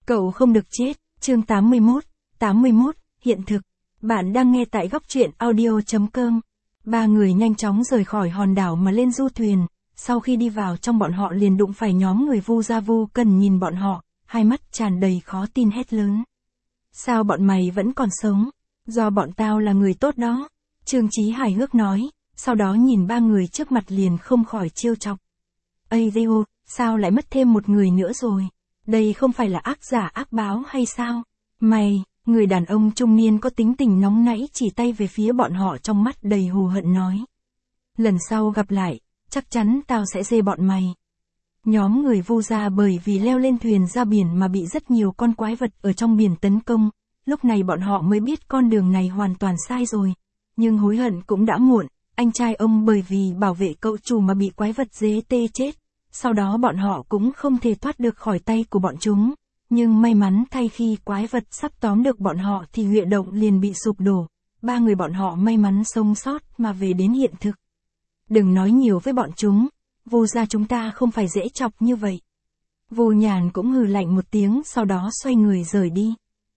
Cậu không được chết, chương 81, hiện thực. Bạn đang nghe tại góc truyện audio.com. Ba người nhanh chóng rời khỏi hòn đảo mà lên du thuyền, sau khi đi vào trong bọn họ liền đụng phải nhóm người Vu Gia Vu Cần nhìn bọn họ, hai mắt tràn đầy khó tin hét lớn. Sao bọn mày vẫn còn sống? Do bọn tao là người tốt đó. Trương Chí hài hước nói, sau đó nhìn ba người trước mặt liền không khỏi trêu chọc. Ây Diêu, sao lại mất thêm một người nữa rồi? Đây không phải là ác giả ác báo hay sao? Mày, người đàn ông trung niên có tính tình nóng nảy chỉ tay về phía bọn họ trong mắt đầy hù hận nói. Lần sau gặp lại, chắc chắn tao sẽ dê bọn mày. Nhóm người Vu gia bởi vì leo lên thuyền ra biển mà bị rất nhiều con quái vật ở trong biển tấn công, lúc này bọn họ mới biết con đường này hoàn toàn sai rồi. Nhưng hối hận cũng đã muộn, anh trai ông bởi vì bảo vệ cậu chủ mà bị quái vật dế tê chết. Sau đó bọn họ cũng không thể thoát được khỏi tay của bọn chúng. Nhưng may mắn thay khi quái vật sắp tóm được bọn họ thì huyệt động liền bị sụp đổ. Ba người bọn họ may mắn sống sót mà về đến hiện thực. Đừng nói nhiều với bọn chúng, Vu gia chúng ta không phải dễ chọc như vậy. Vu Nhàn cũng hừ lạnh một tiếng sau đó xoay người rời đi.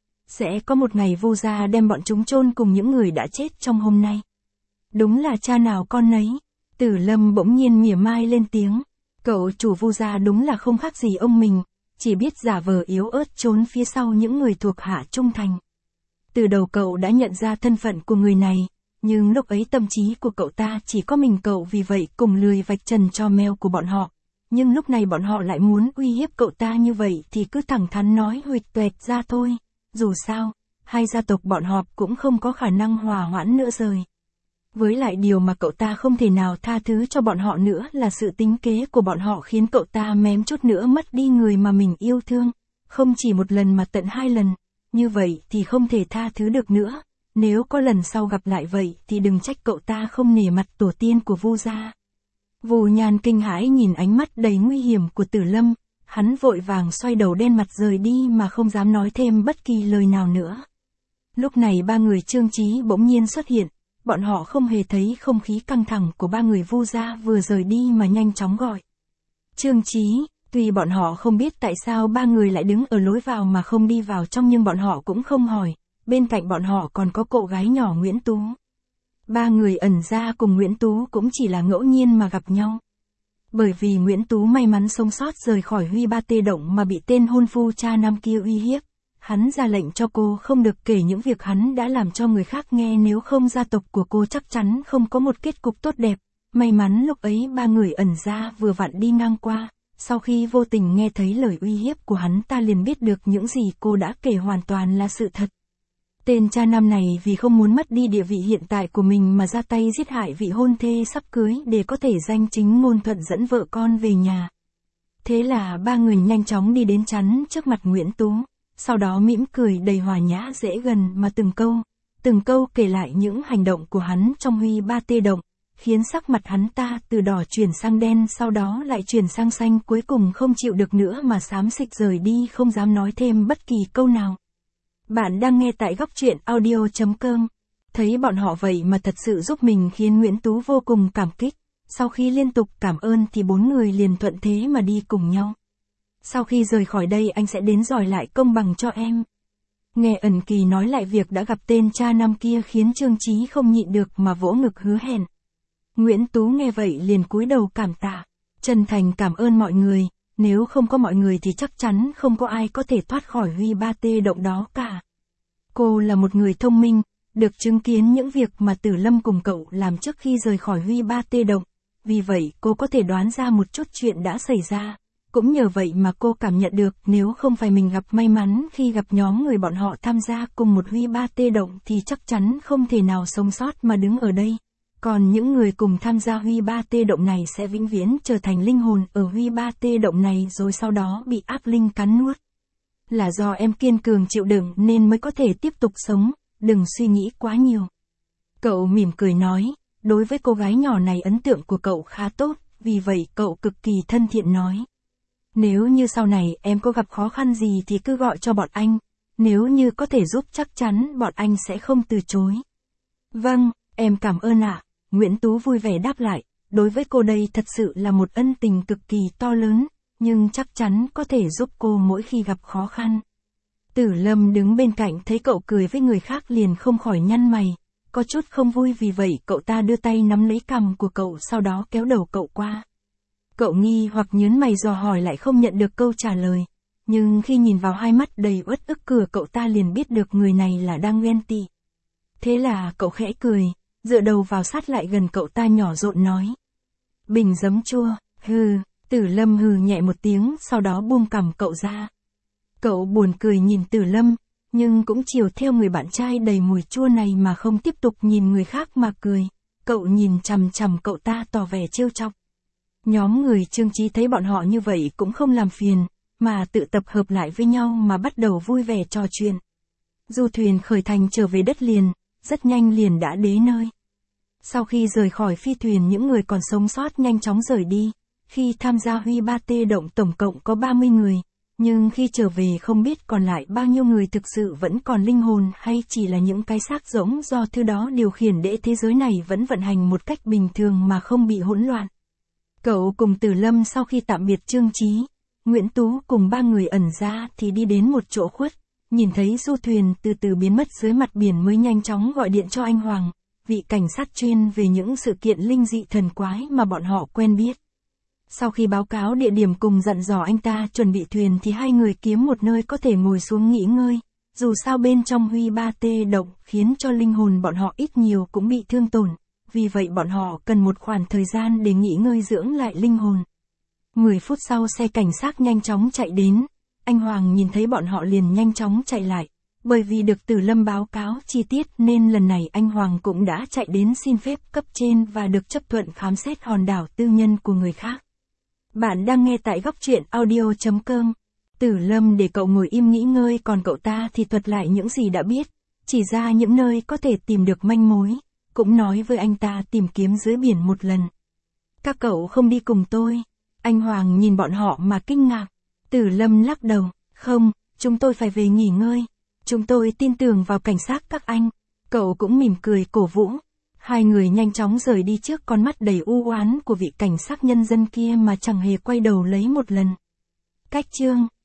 Sẽ có một ngày Vu gia đem bọn chúng chôn cùng những người đã chết trong hôm nay. Đúng là cha nào con nấy. Tử Lâm bỗng nhiên mỉa mai lên tiếng. Cậu chủ Vu gia đúng là không khác gì ông mình, chỉ biết giả vờ yếu ớt trốn phía sau những người thuộc hạ trung thành. Từ đầu cậu đã nhận ra thân phận của người này, nhưng lúc ấy tâm trí của cậu ta chỉ có mình cậu vì vậy cùng lười vạch trần cho mèo của bọn họ. Nhưng lúc này bọn họ lại muốn uy hiếp cậu ta như vậy thì cứ thẳng thắn nói huỵch toẹt ra thôi. Dù sao, hai gia tộc bọn họ cũng không có khả năng hòa hoãn nữa rồi. Với lại điều mà cậu ta không thể nào tha thứ cho bọn họ nữa là sự tính kế của bọn họ khiến cậu ta mém chút nữa mất đi người mà mình yêu thương. Không chỉ một lần mà tận 2 lần. Như vậy thì không thể tha thứ được nữa. Nếu có lần sau gặp lại vậy thì đừng trách cậu ta không nể mặt tổ tiên của Vu gia. Vu Nhàn kinh hãi nhìn ánh mắt đầy nguy hiểm của Tử Lâm. Hắn vội vàng xoay đầu đen mặt rời đi mà không dám nói thêm bất kỳ lời nào nữa. Lúc này ba người Trương Chí bỗng nhiên xuất hiện. Bọn họ không hề thấy không khí căng thẳng của ba người Vu gia vừa rời đi mà nhanh chóng gọi. Trương Chí, tuy bọn họ không biết tại sao ba người lại đứng ở lối vào mà không đi vào trong nhưng bọn họ cũng không hỏi, bên cạnh bọn họ còn có cậu gái nhỏ Nguyễn Tú. Ba người ẩn ra cùng Nguyễn Tú cũng chỉ là ngẫu nhiên mà gặp nhau. Bởi vì Nguyễn Tú may mắn sống sót rời khỏi Huy Ba Tê Động mà bị tên hôn phu cha nam kia uy hiếp. Hắn ra lệnh cho cô không được kể những việc hắn đã làm cho người khác nghe nếu không gia tộc của cô chắc chắn không có một kết cục tốt đẹp. May mắn lúc ấy ba người ẩn ra vừa vặn đi ngang qua, sau khi vô tình nghe thấy lời uy hiếp của hắn ta liền biết được những gì cô đã kể hoàn toàn là sự thật. Tên cha nam này vì không muốn mất đi địa vị hiện tại của mình mà ra tay giết hại vị hôn thê sắp cưới để có thể danh chính ngôn thuận dẫn vợ con về nhà. Thế là ba người nhanh chóng đi đến chắn trước mặt Nguyễn Tú. Sau đó mỉm cười đầy hòa nhã dễ gần mà từng câu kể lại những hành động của hắn trong Huy Ba Tê Động, khiến sắc mặt hắn ta từ đỏ chuyển sang đen sau đó lại chuyển sang xanh cuối cùng không chịu được nữa mà xám xịt rời đi không dám nói thêm bất kỳ câu nào. Bạn đang nghe tại góc truyện audio.com. Thấy bọn họ vậy mà thật sự giúp mình khiến Nguyễn Tú vô cùng cảm kích. Sau khi liên tục cảm ơn thì 4 người liền thuận thế mà đi cùng nhau. Sau khi rời khỏi đây anh sẽ đến đòi lại công bằng cho em. Nghe Ẩn Kỳ nói lại việc đã gặp tên cha nam kia khiến Trương Chí không nhịn được mà vỗ ngực hứa hẹn. Nguyễn Tú nghe vậy liền cúi đầu cảm tạ. Chân thành cảm ơn mọi người, nếu không có mọi người thì chắc chắn không có ai có thể thoát khỏi Huy Ba Tê Động đó cả. Cô là một người thông minh, được chứng kiến những việc mà Tử Lâm cùng cậu làm trước khi rời khỏi Huy Ba Tê Động. Vì vậy cô có thể đoán ra một chút chuyện đã xảy ra. Cũng nhờ vậy mà cô cảm nhận được nếu không phải mình gặp may mắn khi gặp nhóm người bọn họ tham gia cùng một Huy Ba Tê Động thì chắc chắn không thể nào sống sót mà đứng ở đây. Còn những người cùng tham gia Huy Ba Tê Động này sẽ vĩnh viễn trở thành linh hồn ở Huy Ba Tê Động này rồi sau đó bị ác linh cắn nuốt. Là do em kiên cường chịu đựng nên mới có thể tiếp tục sống, đừng suy nghĩ quá nhiều. Cậu mỉm cười nói, đối với cô gái nhỏ này ấn tượng của cậu khá tốt, vì vậy cậu cực kỳ thân thiện nói. Nếu như sau này em có gặp khó khăn gì thì cứ gọi cho bọn anh, nếu như có thể giúp chắc chắn bọn anh sẽ không từ chối. Vâng, em cảm ơn ạ. Nguyễn Tú vui vẻ đáp lại, đối với cô đây thật sự là một ân tình cực kỳ to lớn, nhưng chắc chắn có thể giúp cô mỗi khi gặp khó khăn. Tử Lâm đứng bên cạnh thấy cậu cười với người khác liền không khỏi nhăn mày, có chút không vui, vì vậy cậu ta đưa tay nắm lấy cằm của cậu, sau đó kéo đầu cậu qua. Cậu nghi hoặc nhớn mày dò hỏi lại không nhận được câu trả lời, nhưng khi nhìn vào hai mắt đầy uất ức của cậu ta liền biết được người này là đang ghen tị. Thế là cậu khẽ cười, dựa đầu vào sát lại gần cậu ta nhỏ giọng nói. Bình giấm chua, hừ. Tử Lâm hừ nhẹ một tiếng, sau đó buông cằm cậu ra. Cậu buồn cười nhìn Tử Lâm, nhưng cũng chiều theo người bạn trai đầy mùi chua này mà không tiếp tục nhìn người khác mà cười. Cậu nhìn chằm chằm cậu ta tỏ vẻ trêu chọc. Nhóm người Trương Chí thấy bọn họ như vậy cũng không làm phiền, mà tự tập hợp lại với nhau mà bắt đầu vui vẻ trò chuyện. Du thuyền khởi hành trở về đất liền, rất nhanh liền đã đến nơi. Sau khi rời khỏi phi thuyền, những người còn sống sót nhanh chóng rời đi. Khi tham gia Huy Ba Tê Động tổng cộng có 30 người, nhưng khi trở về không biết còn lại bao nhiêu người thực sự vẫn còn linh hồn hay chỉ là những cái xác rỗng do thứ đó điều khiển để thế giới này vẫn vận hành một cách bình thường mà không bị hỗn loạn. Cậu cùng Tử Lâm sau khi tạm biệt Trương Chí, Nguyễn Tú cùng ba người ẩn ra thì đi đến một chỗ khuất, nhìn thấy du thuyền từ từ biến mất dưới mặt biển mới nhanh chóng gọi điện cho anh Hoàng, vị cảnh sát chuyên về những sự kiện linh dị thần quái mà bọn họ quen biết. Sau khi báo cáo địa điểm cùng dặn dò anh ta chuẩn bị thuyền thì hai người kiếm một nơi có thể ngồi xuống nghỉ ngơi, dù sao bên trong Huy Ba Tê Động khiến cho linh hồn bọn họ ít nhiều cũng bị thương tổn, vì vậy bọn họ cần một khoảng thời gian để nghỉ ngơi dưỡng lại linh hồn. 10 phút sau xe cảnh sát nhanh chóng chạy đến, anh Hoàng nhìn thấy bọn họ liền nhanh chóng chạy lại, bởi vì được Tử Lâm báo cáo chi tiết nên lần này anh Hoàng cũng đã chạy đến xin phép cấp trên và được chấp thuận khám xét hòn đảo tư nhân của người khác. Bạn đang nghe tại góc truyện audio.com. Tử Lâm để cậu ngồi im nghỉ ngơi, còn cậu ta thì thuật lại những gì đã biết, chỉ ra những nơi có thể tìm được manh mối, cũng nói với anh ta tìm kiếm dưới biển một lần. Các cậu không đi cùng tôi? Anh Hoàng nhìn bọn họ mà kinh ngạc. Tử Lâm lắc đầu, không, chúng tôi phải về nghỉ ngơi. Chúng tôi tin tưởng vào cảnh sát các anh. Cậu cũng mỉm cười cổ vũ. Hai người nhanh chóng rời đi trước con mắt đầy u oán của vị cảnh sát nhân dân kia mà chẳng hề quay đầu lấy một lần. Cách chương